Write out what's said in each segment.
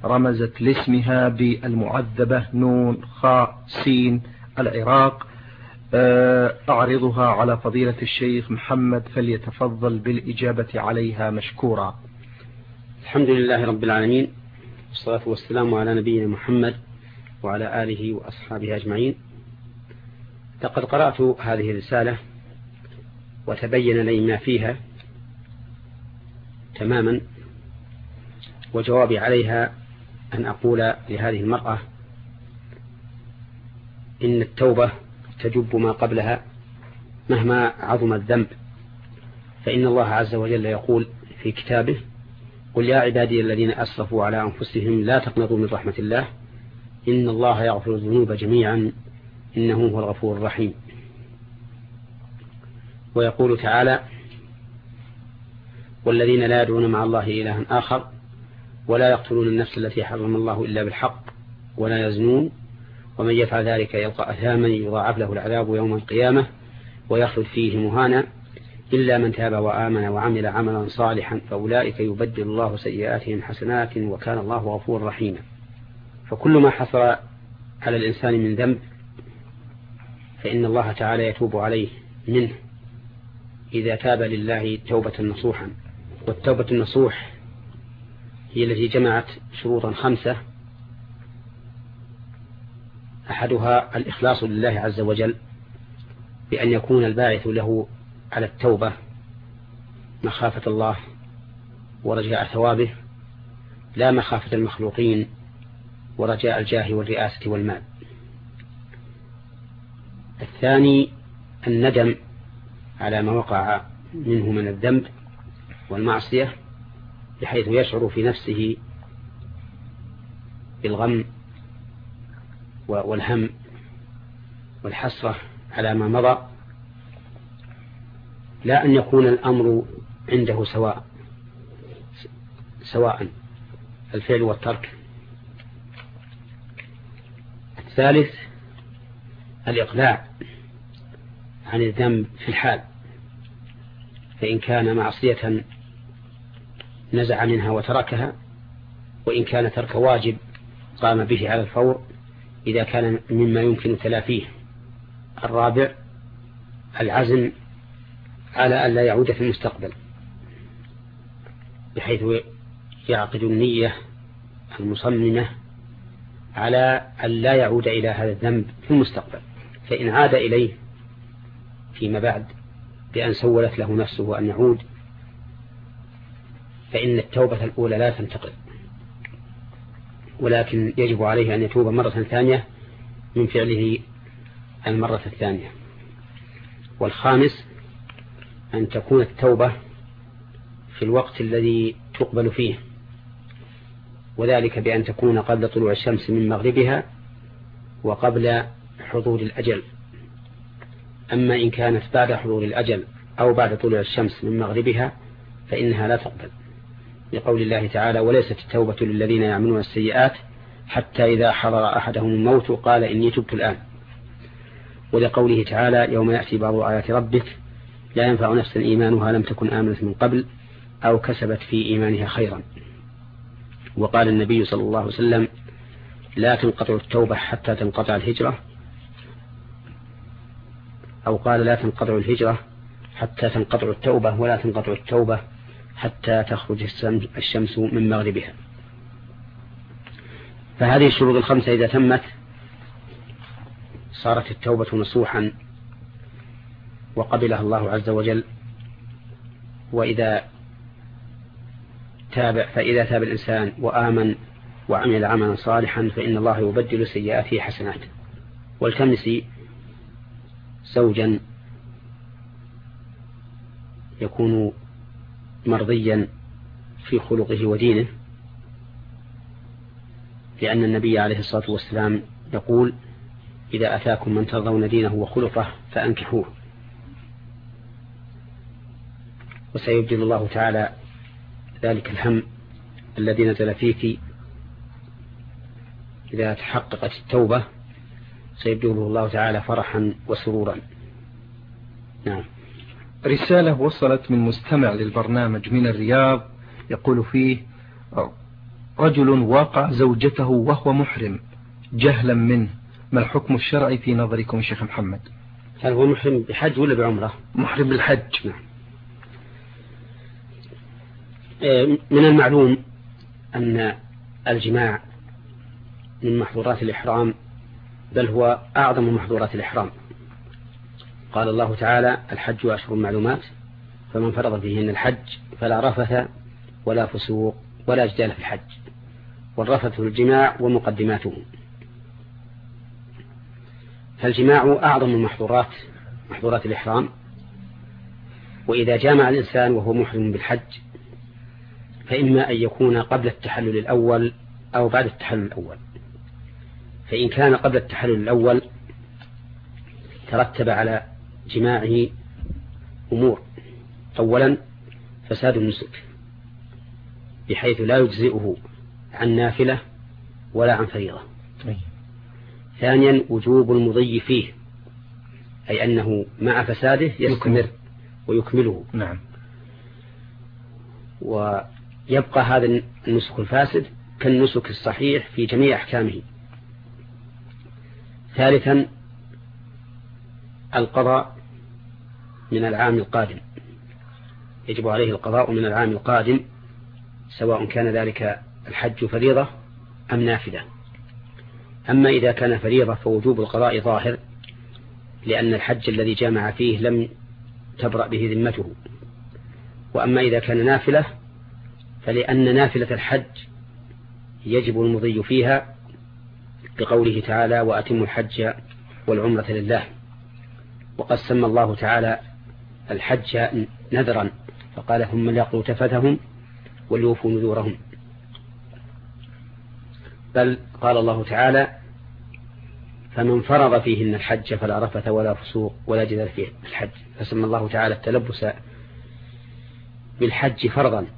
رمزت لاسمها بالمعذبة نون خاء سين العراق. أعرضها على فضيلة الشيخ محمد فليتفضل بالإجابة عليها مشكورا. الحمد لله رب العالمين، والصلاة والسلام على نبينا محمد وعلى آله وأصحابه أجمعين. لقد قرأت هذه الرسالة وتبين لي ما فيها تماما، وجوابي عليها أن أقول لهذه المرأة إن التوبة تجب ما قبلها مهما عظم الذنب، فإن الله عز وجل يقول في كتابه: قل يا عبادي الذين أسرفوا على أنفسهم لا تقنطوا من رحمة الله إن الله يغفر الذنوب جميعا إنه هو الغفور الرحيم. ويقول تعالى: والذين لا يدعون مع الله إلها آخر ولا يقتلون النفس التي حرم الله إلا بالحق ولا يزنون ومن يفعل ذلك يلقى أثاما يضاعف له العذاب يوم القيامة ويخلد فيه مهانا إلا من تاب وآمن وعمل عملا صالحا فأولئك يبدل الله سيئاتهم حسنات وكان الله غفورا رحيما. فكل ما حصل على الإنسان من ذنب فإن الله تعالى يتوب عليه منه إذا تاب لله توبة نصوحا. والتوبة النصوح هي التي جمعت شروطا 5: أحدها الإخلاص لله عز وجل بأن يكون الباعث له على التوبة مخافة الله ورجاء ثوابه لا مخافة المخلوقين ورجاء الجاه والرئاسة والمال. الثاني الندم على ما وقع منه من الذنب والمعصية بحيث يشعر في نفسه بالغم والهم والحسرة على ما مضى، لا أن يكون الأمر عنده سواء الفعل والترك. الثالث الإقلاع عن الذنب في الحال، فإن كان معصية نزع منها وتركها، وإن كان ترك واجب قام به على الفور إذا كان مما يمكن تلافيه. الرابع العزم على أن لا يعود في المستقبل بحيث يعقد النية المصممة على أن لا يعود إلى هذا الذنب في المستقبل، فإن عاد إليه فيما بعد بأن سولت له نفسه أن يعود فإن التوبة الأولى لا تنتقل، ولكن يجب عليه أن يتوب مرة ثانية من فعله المرة الثانية. والخامس أن تكون التوبة في الوقت الذي تقبل فيه، وذلك بأن تكون قبل طلوع الشمس من مغربها وقبل حضور الأجل. أما إن كانت بعد حضور الأجل أو بعد طلوع الشمس من مغربها فإنها لا تقبل، لقول الله تعالى: وليست التوبة للذين يعملون السيئات حتى إذا حضر أحدهم الموت قال إني تبت الآن. ولقوله تعالى: يوم يأتي بعض آيات ربك لا ينفع نفسا إيمانها لم تكن آمنت من قبل أو كسبت في إيمانها خيرا. وقال النبي صلى الله عليه وسلم: لا تنقطع التوبة حتى تنقطع الهجرة، أو قال: لا تنقطع الهجرة حتى تنقطع التوبة، ولا تنقطع التوبة حتى تخرج الشمس من مغربها. فهذه الشروط 5 إذا تمت صارت التوبة نصوحا وقبلها الله عز وجل. فإذا تاب الإنسان وآمن وعمل عملا صالحا فإن الله يبدل سيئاته حسنات. والتمسي زوجا يكون مرضيا في خلقه ودينه، لأن النبي عليه الصلاة والسلام يقول: إذا أتاكم من ترضون دينه وخلقه فأنكحوه. وسيبدل الله تعالى ذلك الهم الذي نزل فيك إذا تحققت التوبة، سيبدله الله تعالى فرحا وسرورا. نعم. رسالة وصلت من مستمع للبرنامج من الرياض يقول فيه: رجل واقع زوجته وهو محرم جهلا منه، ما الحكم الشرعي في نظركم شيخ محمد؟ هل هو محرم بحج ولا بعمرة؟ محرم بالحج. نعم. من المعلوم أن الجماع من محظورات الإحرام، بل هو أعظم محظورات الإحرام. قال الله تعالى: الحج أشهر معلومات، فمن فرض فيهن الحج فلا رفث ولا فسوق ولا جدال في الحج. والرفث الجماع ومقدماته. فالجماع أعظم محظورات الإحرام. وإذا جامع الإنسان وهو محرم بالحج فإما أن يكون قبل التحلل الأول أو بعد التحلل الأول. فإن كان قبل التحلل الأول ترتب على جماعه أمور: أولا فساد النسك، بحيث لا يجزئه عن نافلة ولا عن فريضة. ثانيا وجوب المضي فيه، أي أنه مع فساده يستمر ويكمله. نعم. ويبقى هذا النسك الفاسد كالنسك الصحيح في جميع أحكامه. ثالثا القضاء من العام القادم، يجب عليه القضاء من العام القادم، سواء كان ذلك الحج فريضة أم نافلة. أما إذا كان فريضة فوجوب القضاء ظاهر، لأن الحج الذي جامع فيه لم تبرأ به ذمته. وأما إذا كان نافلة فلأن نافلة الحج يجب المضي فيها، بقوله تعالى: وأتموا الحج والعمرة لله. وقد سمى الله تعالى الحج نذرا، فقال: هم ليقضوا تفثهم وليوفوا نذورهم. بل قال الله تعالى: فمن فرض فيهن الحج فلا رفث ولا فسوق ولا جدال في الحج. فسمى الله تعالى التلبس بالحج فرضا.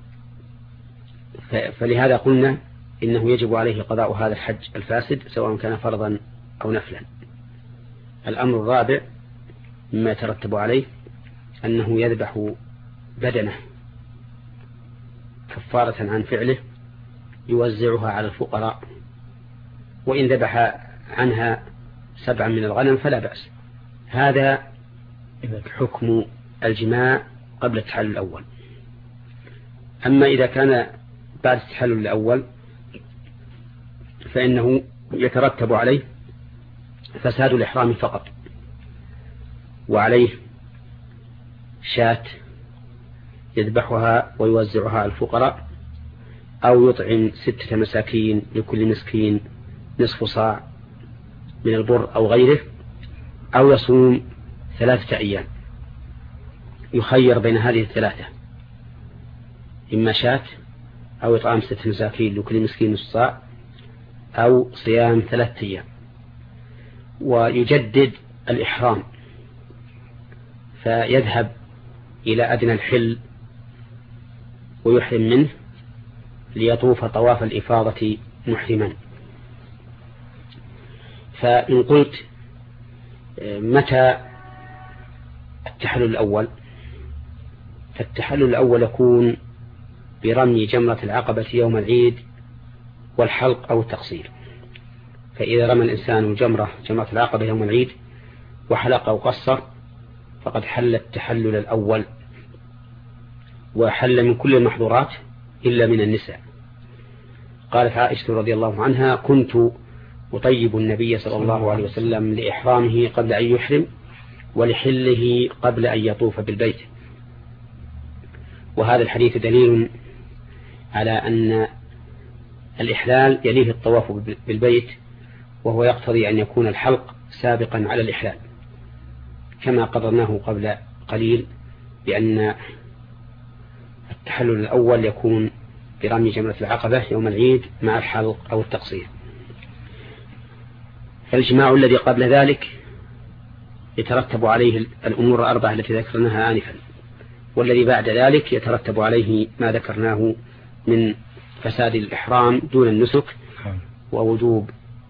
فلهذا قلنا إنه يجب عليه قضاء هذا الحج الفاسد سواء كان فرضا أو نفلا. الأمر الرابع مما يترتب عليه أنه يذبح بدنه كفارة عن فعله، يوزعها على الفقراء، وإن ذبح عنها 7 من الغنم فلا بأس. هذا حكم الجماع قبل التحلل الأول. أما إذا كان بعد التحلل الأول فإنه يترتب عليه فساد الإحرام فقط، وعليه شاة يذبحها ويوزعها على الفقراء، أو يطعم 6 مساكين لكل مسكين نصف صاع من البر أو غيره، أو يصوم 3 أيام. يخير بين هذه الثلاثة: إما شاة أو إطعام 6 مساكين لكل مسكين نصف صاع أو صيام 3 أيام. ويجدد الإحرام فيذهب إلى أدنى الحل ويحرم منه ليطوف طواف الإفاضة محرما. فإن قلت متى التحلل الأول؟ فالتحلل الأول يكون برمي جمرة العقبة يوم العيد والحلق أو التقصير. فإذا رمى الإنسان جمرة العقبة يوم العيد وحلق أو قصر فقد حل التحلل الأول، وحل من كل المحظورات إلا من النساء. قالت عائشة رضي الله عنها: كنت أطيب النبي صلى الله عليه وسلم لإحرامه قبل أن يحرم ولحله قبل أن يطوف بالبيت. وهذا الحديث دليل على أن الإحلال يليه الطواف بالبيت، وهو يقتضي أن يكون الحلق سابقا على الإحلال، كما قررناه قبل قليل بأن التحلل الأول يكون برمي جمرة العقبة يوم العيد مع الحلق أو التقصير. فالجماع الذي قبل ذلك يترتب عليه الأمور 4 التي ذكرناها آنفا، والذي بعد ذلك يترتب عليه ما ذكرناه من فساد الإحرام دون النسك ووجوب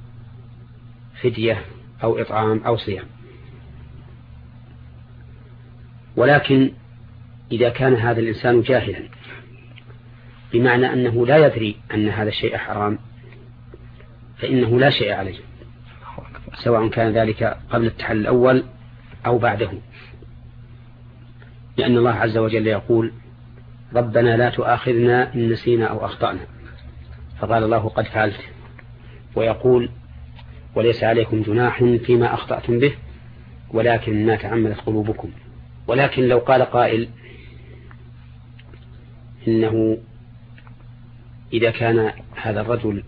فدية أو إطعام أو صيام. ولكن إذا كان هذا الإنسان جاهلا بمعنى أنه لا يدري أن هذا الشيء حرام فإنه لا شيء عليه، سواء كان ذلك قبل التحلل الأول أو بعده، لأن الله عز وجل يقول ربنا لا تؤاخذنا إن نسينا أو أخطأنا، فقال الله قد فعلت، ويقول وليس عليكم جناح فيما أخطأتم به ولكن ما تعمدت قلوبكم. ولكن لو قال قائل إنه إذا كان هذا الرجل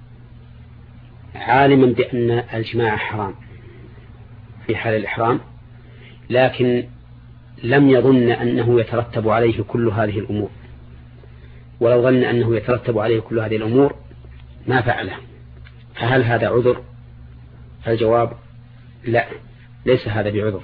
عالما بأن الجماع حرام في حال الإحرام لكن لم يظن أنه يترتب عليه كل هذه الأمور، ولو ظن أنه يترتب عليه كل هذه الأمور ما فعله، فهل هذا عذر؟ الجواب لا، ليس هذا بعذر.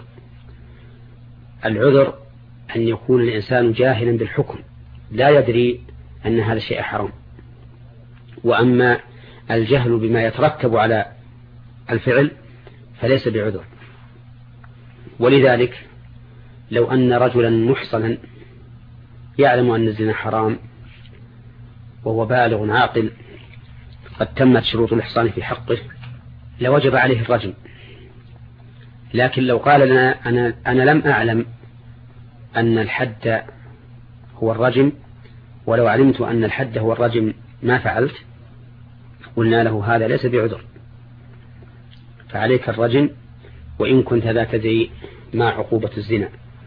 العذر أن يكون الإنسان جاهلا بالحكم لا يدري أن هذا الشيء حرام، وأما الجهل بما يترتب على الفعل فليس بعذر. ولذلك لو أن رجلا محصنا يعلم أن الزنا حرام وهو بالغ عاقل قد تمت شروط الإحصان في حقه لوجب عليه الرجم، لكن لو قال لنا أنا لم أعلم أن الحد هو الرجم، ولو علمت أن الحد هو الرجم ما فعلت، قلنا له هذا ليس بعذر، فعليك الرجم وإن كنت لا تدري ما عقوبة الزنا.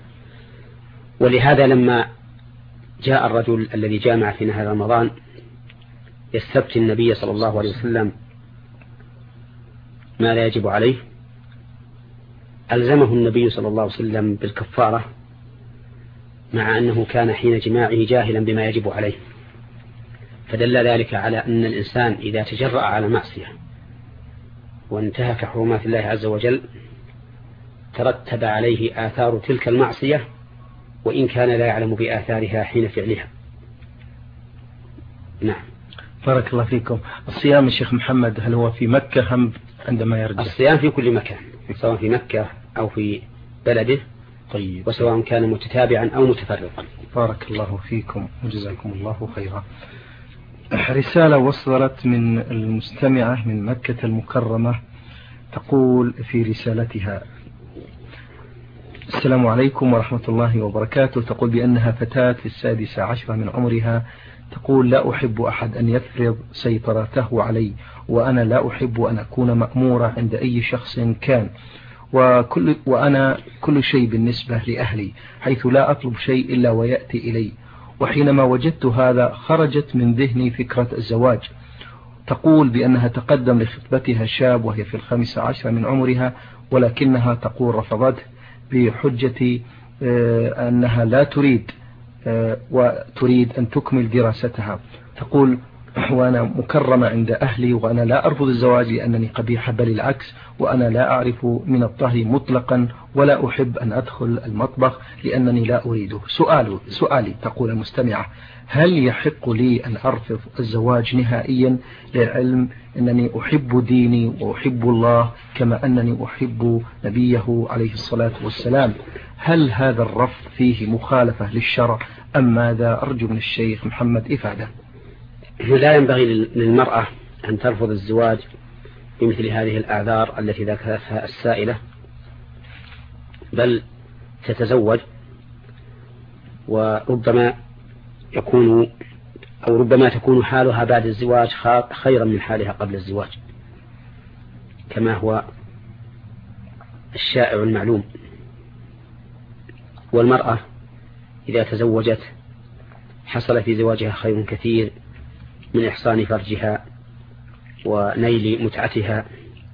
ولهذا لما جاء الرجل الذي جامع في نهار رمضان يستفتي النبي صلى الله عليه وسلم ما لا يجب عليه، ألزمه النبي صلى الله عليه وسلم بالكفارة مع أنه كان حين جماعه جاهلا بما يجب عليه، فدل ذلك على أن الإنسان إذا تجرأ على معصية وانتهك حرمات الله عز وجل ترتب عليه آثار تلك المعصية وإن كان لا يعلم بآثارها حين فعلها. نعم. بارك الله فيكم. الصيام الشيخ محمد هل هو في مكة هم عندما يرجع؟ الصيام في كل مكان، سواء في مكة أو في بلده، طيب، وسواء كان متتابعا أو متفرقا. بارك الله فيكم وجزاكم الله خيرا. رسالة وصلت من المستمعة من مكة المكرمة تقول في رسالتها: السلام عليكم ورحمة الله وبركاته. تقول بأنها فتاة في 16 من عمرها، تقول لا أحب أحد أن يفرض سيطرته علي، وأنا لا أحب أن أكون مأمورة عند أي شخص كان، وأنا كل شيء بالنسبة لأهلي، حيث لا أطلب شيء إلا ويأتي إلي. وحينما وجدت هذا خرجت من ذهني فكرة الزواج. تقول بأنها تقدم لخطبتها شاب وهي في 15 من عمرها، ولكنها تقول رفضته بحجة أنها لا تريد وتريد أن تكمل دراستها. تقول وأنا مكرمة عند أهلي وأنا لا أرفض الزواج لأنني قبيحة، بل العكس، وأنا لا أعرف من الطهي مطلقا ولا أحب أن أدخل المطبخ لأنني لا أريده. سؤالي تقول المستمعة: هل يحق لي أن أرفض الزواج نهائيا، للعلم أنني أحب ديني وأحب الله كما أنني أحب نبيه عليه الصلاة والسلام؟ هل هذا الرفض فيه مخالفة للشرع أم ماذا؟ أرجو من الشيخ محمد إفادة. لا ينبغي للمرأة أن ترفض الزواج بمثل هذه الأعذار التي ذكرتها السائلة، بل تتزوج، وربما تكون حالها بعد الزواج خيرا من حالها قبل الزواج، كما هو الشائع المعلوم. والمرأة إذا تزوجت حصل في زواجها خير كثير من إحصان فرجها ونيل متعتها،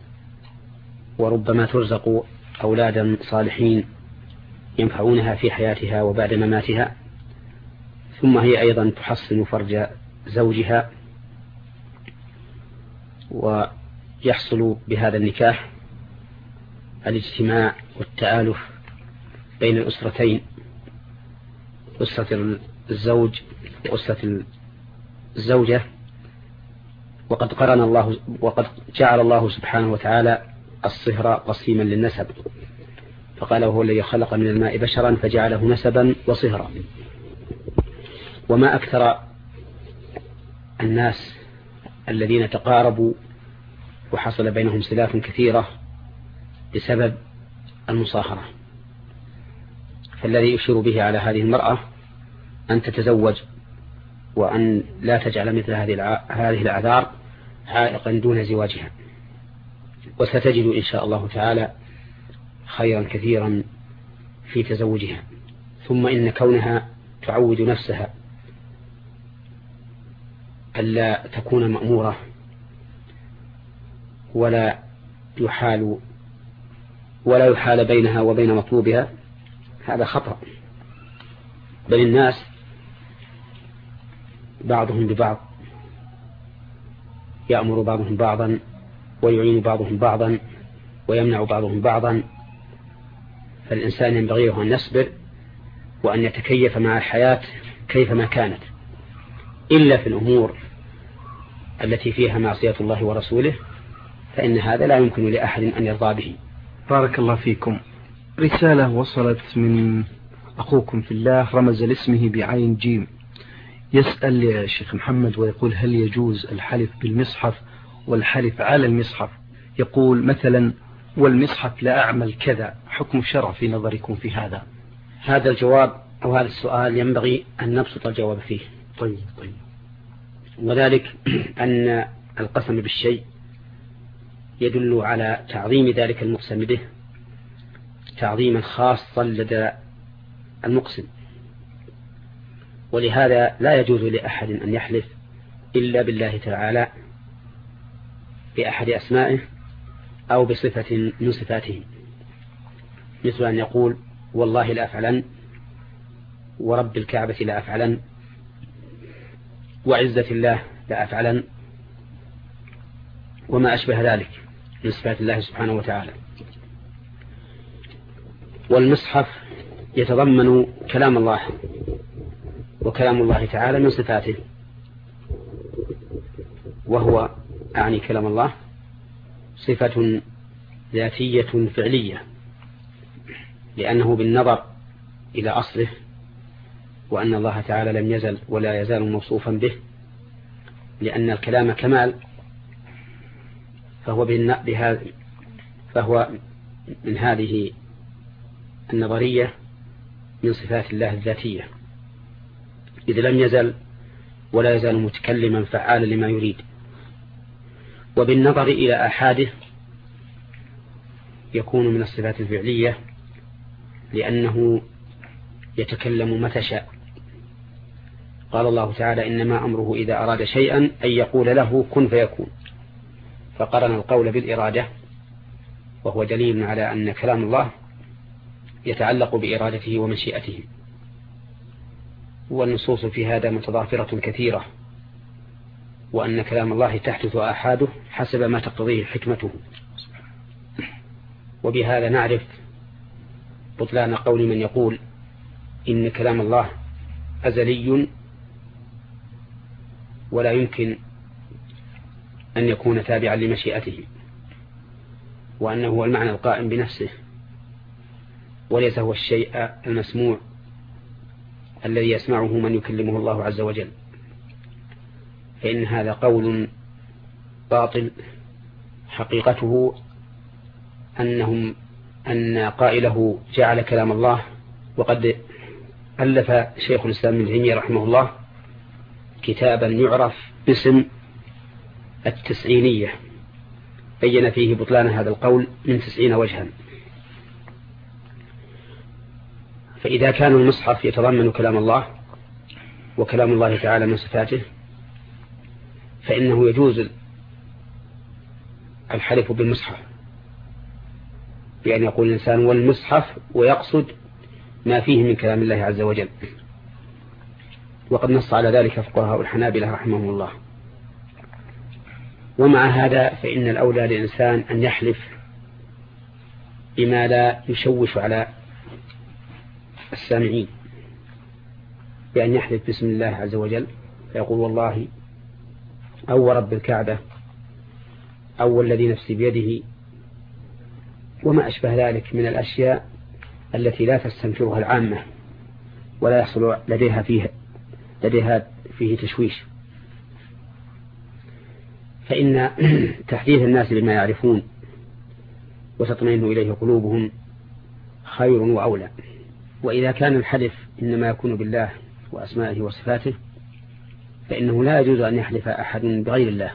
وربما ترزق أولادا صالحين ينفعونها في حياتها وبعد مماتها، ثم هي أيضا تحصن فرج زوجها، ويحصل بهذا النكاح الاجتماع والتآلف بين الأسرتين، أسرة الزوج وأسرة الزوجة. وقد جعل الله سبحانه وتعالى الصهر قسيما للنسب، فقال وهو الذي خلق من الماء بشرا فجعله نسبا وصهرا. وما أكثر الناس الذين تقاربوا وحصل بينهم صلات كثيرة بسبب المصاهرة. فالذي يشير به على هذه المرأة أن تتزوج وأن لا تجعل مثل هذه الأعذار عائقا دون زواجها، وستجد إن شاء الله تعالى خيرا كثيرا في تزوجها. ثم إن كونها تعود نفسها ألا تكون مأمورة ولا يحال بينها وبين مطلوبها هذا خطأ، بل الناس بعضهم ببعض، يأمر بعضهم بعضا ويعين بعضهم بعضا ويمنع بعضهم بعضا. فالإنسان ينبغي له أن يصبر وأن يتكيف مع الحياة كيفما كانت، إلا في الأمور التي فيها معصية الله ورسوله، فإن هذا لا يمكن لأحد أن يرضى به. بارك الله فيكم. رسالة وصلت من أخوكم في الله رمز لاسمه بعين جيم، يسأل يا شيخ محمد ويقول: هل يجوز الحلف بالمصحف والحلف على المصحف؟ يقول مثلا: والمصحف لا أعمل كذا، حكم الشرع في نظركم في هذا؟ هذا الجواب أو هذا السؤال ينبغي أن نبسط الجواب فيه. طيب. وذلك أن القسم بالشيء يدل على تعظيم ذلك المقسم به تعظيما خاصا لدى المقسم، ولهذا لا يجوز لأحد أن يحلف إلا بالله تعالى بأحد أسمائه أو بصفة من صفاته، مثل أن يقول: والله لا أفعلن، ورب الكعبة لا أفعلن، وعزة الله لا أفعلن، وما أشبه ذلك من صفات الله سبحانه وتعالى. والمصحف يتضمن كلام الله، وكلام الله تعالى من صفاته، وهو أعني كلام الله صفة ذاتية فعلية، لأنه بالنظر إلى أصله، وأن الله تعالى لم يزل ولا يزال موصوفا به، لأن الكلام كمال، فهو من هذه النظرية من صفات الله الذاتية، إذ لم يزل ولا يزال متكلما فعالا لما يريد. وبالنظر إلى آحاده يكون من الصفات الفعلية، لأنه يتكلم متى شاء. قال الله تعالى: إنما أمره إذا أراد شيئا أن يقول له كن فيكون، فقرن القول بالإرادة، وهو دليل على أن كلام الله يتعلق بإرادته ومشيئته. والنصوص في هذا متضافرة كثيرة، وأن كلام الله تحدث آحاده حسب ما تقتضيه حكمته. وبهذا نعرف بطلان قول من يقول إن كلام الله أزلي ولا يمكن أن يكون تابعا لمشيئته، وأنه هو المعنى القائم بنفسه، وليس هو الشيء المسموع الذي يسمعه من يكلمه الله عز وجل. فإن هذا قول باطل، حقيقته أن قائله جعل كلام الله. وقد ألف شيخ الإسلام ابن تيمية رحمه الله كتابا يعرف باسم التسعينية، بين فيه بطلان هذا القول من 90 وجها. فإذا كان المصحف يتضمن كلام الله وكلام الله تعالى من صفاته، فإنه يجوز الحلف بالمصحف، بأن يقول الإنسان والمصحف ويقصد ما فيه من كلام الله عز وجل. وقد نص على ذلك فقهاء الحنابلة رحمهم الله. ومع هذا فإن الأولى للإنسان أن يحلف بما لا يشوش على السامعين، بأن يحلف باسم الله عز وجل، فيقول والله أو رب الكعبة أو الذي نفسي بيده، وما أشبه ذلك من الأشياء التي لا تستنكرها العامة ولا يحصل لديها فيه تشويش. فإن تحديث الناس بما يعرفون وتطمئن إليه قلوبهم خير وأولى. وإذا كان الحلف إنما يكون بالله وأسمائه وصفاته فإنه لا يجوز أن يحلف أحد بغير الله،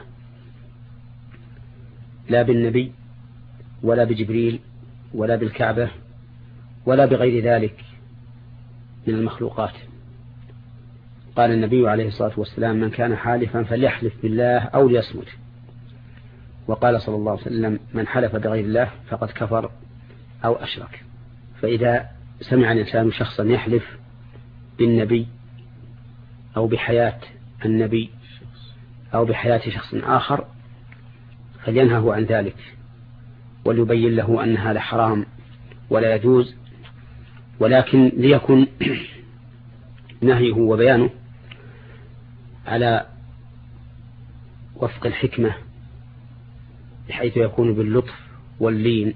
لا بالنبي ولا بجبريل ولا بالكعبة ولا بغير ذلك من المخلوقات. قال النبي عليه الصلاة والسلام: من كان حالفا فليحلف بالله أو ليصمت. وقال صلى الله عليه وسلم: من حلف بغير الله فقد كفر أو أشرك. فإذا سمع الإنسان شخصا يحلف بالنبي أو بحياة النبي أو بحياة شخص آخر فلينهه عن ذلك، وليبين له أن هذا حرام ولا يجوز، ولكن ليكن نهيه وبيانه على وفق الحكمة، بحيث يكون باللطف واللين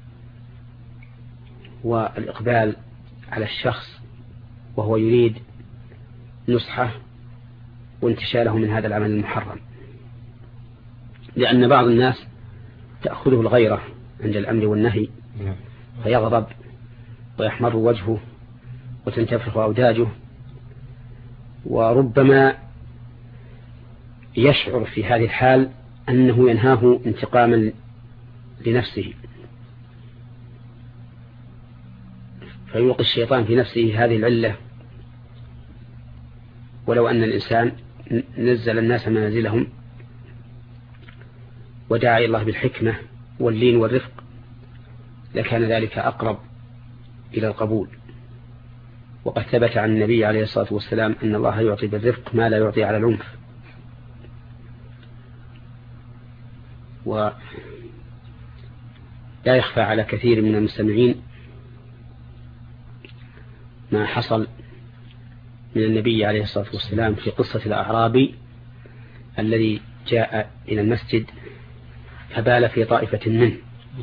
والإقبال على الشخص وهو يريد نصحه وانتشاله من هذا العمل المحرم. لأن بعض الناس تأخذه الغيرة عند الأمر والنهي فيغضب ويحمر وجهه وتنتفخ أوداجه، وربما يشعر في هذه الحال أنه ينهاه انتقاما لنفسه، فيلقي الشيطان في نفسه هذه العلة. ولو أن الإنسان نزل الناس منازلهم ودعا إلى الله بالحكمة واللين والرفق لكان ذلك أقرب إلى القبول. وقد ثبت عن النبي عليه الصلاة والسلام أن الله يعطي بالرفق ما لا يعطي على العنف. ولا يخفى على كثير من المستمعين ما حصل من النبي عليه الصلاة والسلام في قصة الأعرابي الذي جاء إلى المسجد فبال في طائفة منه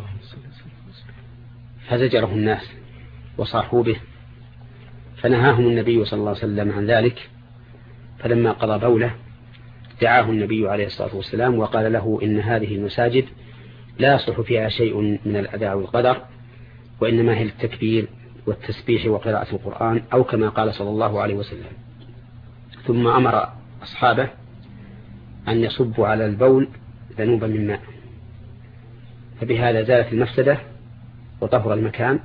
فزجره الناس وصاحوا به، فنهاهم النبي صلى الله عليه وسلم عن ذلك. فلما قضى بوله دعاه النبي عليه الصلاة والسلام وقال له: إن هذه المساجد لا يصلح فيها شيء من الأداء والقدر، وإنما هي التكبير والتسبيح وقراءة القرآن، أو كما قال صلى الله عليه وسلم. ثم أمر أصحابه أن يصبوا على البول ذنوبا من ماء، فبهذا زالت المفسدة وطهر المكان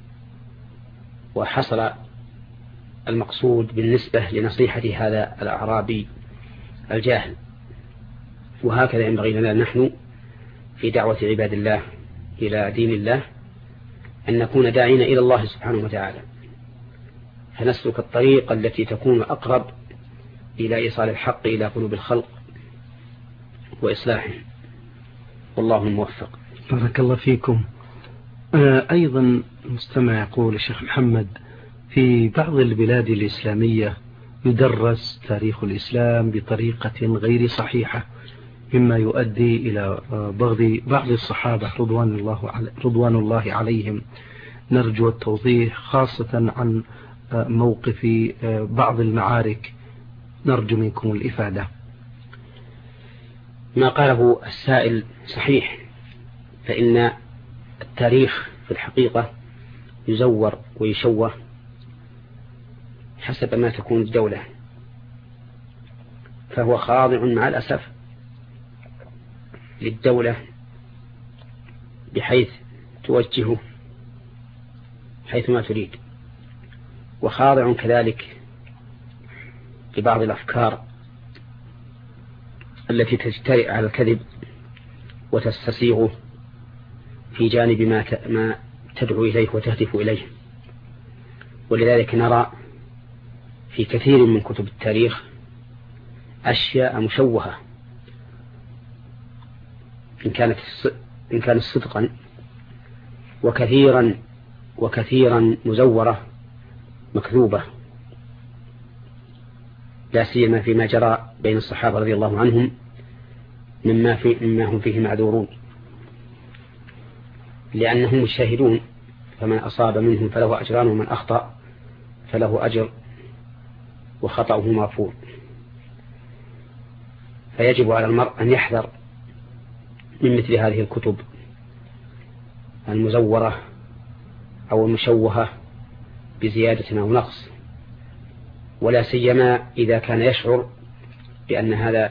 وحصل المقصود بالنسبة لنصيحة هذا الأعرابي الجاهل. وهكذا ينبغي لنا نحن في دعوة عباد الله إلى دين الله أن نكون داعين إلى الله سبحانه وتعالى، فنسلك الطريق التي تكون أقرب إلى إيصال الحق إلى قلوب الخلق وإصلاحهم، والله الموفق. بارك الله فيكم. أيضا مستمع يقول: الشيخ محمد، في بعض البلاد الإسلامية يدرس تاريخ الإسلام بطريقة غير صحيحة، مما يؤدي إلى بغض بعض الصحابة رضوان الله عليهم. نرجو التوضيح خاصة عن موقف بعض المعارك، نرجو منكم الإفادة. ما قاله السائل صحيح، فإن التاريخ في الحقيقة يزور ويشوه حسب ما تكون الدولة، فهو خاضع مع الأسف للدولة بحيث توجهه حيث ما تريد، وخاضع كذلك لبعض الأفكار التي تجترئ على الكذب وتستسيغه في جانب ما تدعو إليه وتهدف إليه. ولذلك نرى في كثير من كتب التاريخ أشياء مشوهة إن كانت صدقا، وكثيرا مزورة مكذوبة، لا سيما فيما جرى بين الصحابة رضي الله عنهم مما هم فيه معذورون، لأنهم مشاهدون، فمن أصاب منهم فله أجران ومن أخطأ فله أجر وخطأه مغفور. فيجب على المرء أن يحذر من مثل هذه الكتب المزورة أو المشوهة بزيادة أو نقص، ولا سيما إذا كان يشعر بأن هذا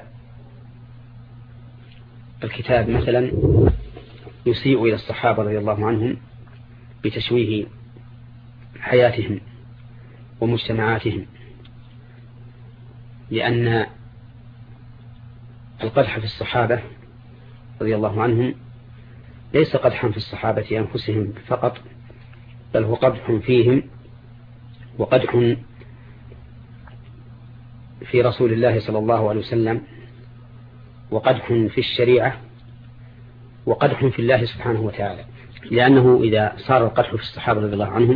الكتاب مثلا يسيء إلى الصحابة رضي الله عنهم بتشويه حياتهم ومجتمعاتهم، لأن القدح في الصحابة رضي الله عنهم ليس قدحا في الصحابة أنفسهم فقط، بل هو قدح فيهم وقدح في رسول الله صلى الله عليه وسلم وقدح في الشريعة وقدح في الله سبحانه وتعالى. لأنه إذا صار القدح في الصحابة رضي الله عنهم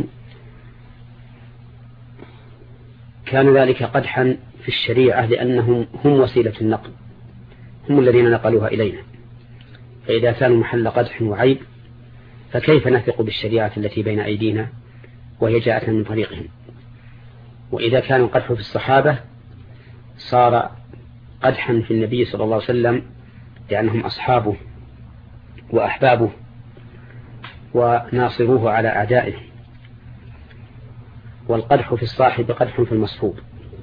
كان ذلك قدحا في الشريعة، لأنهم هم وسيلة النقل، هم الذين نقلوها إلينا، فإذا كانوا محل قدح وعيب فكيف نثق بالشريعة التي بين أيدينا وهي جاءت من طريقهم؟ وإذا كان القدح في الصحابة صار قدحا في النبي صلى الله عليه وسلم، لأنهم أصحابه وأحبابه وناصروه على أعدائه. والقدح في الصاحب قدح في المصحوب.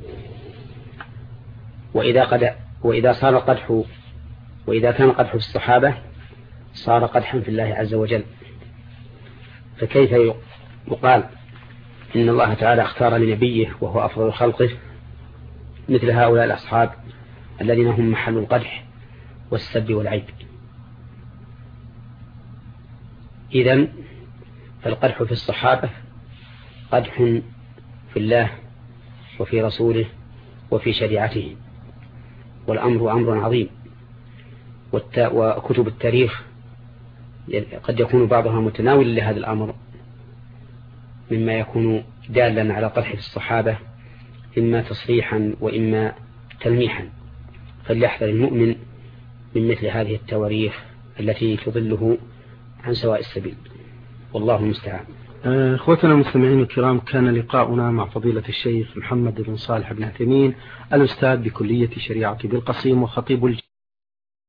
وإذا كان القدح في الصحابة صار قدحا في الله عز وجل، فكيف يقال إن الله تعالى اختار لنبيه وهو أفضل خلقه مثل هؤلاء الأصحاب الذين هم محل القدح والسب والعيب؟ إذن فالقدح في الصحابة قدح في الله وفي رسوله وفي شريعته، والأمر أمر عظيم. وكتب التاريخ قد يكون بعضها متناولا لهذا الأمر، مما يكون دالا على قدح في الصحابة إما تصريحا وإما تلميحا، فليحذر المؤمن من مثل هذه التواريخ التي تضله عن سواء السبيل، والله المستعان. اخوتنا المستمعين الكرام، كان لقاؤنا مع فضيلة الشيخ محمد بن صالح بن عثيمين الأستاذ بكلية شريعة بالقصيم وخطيب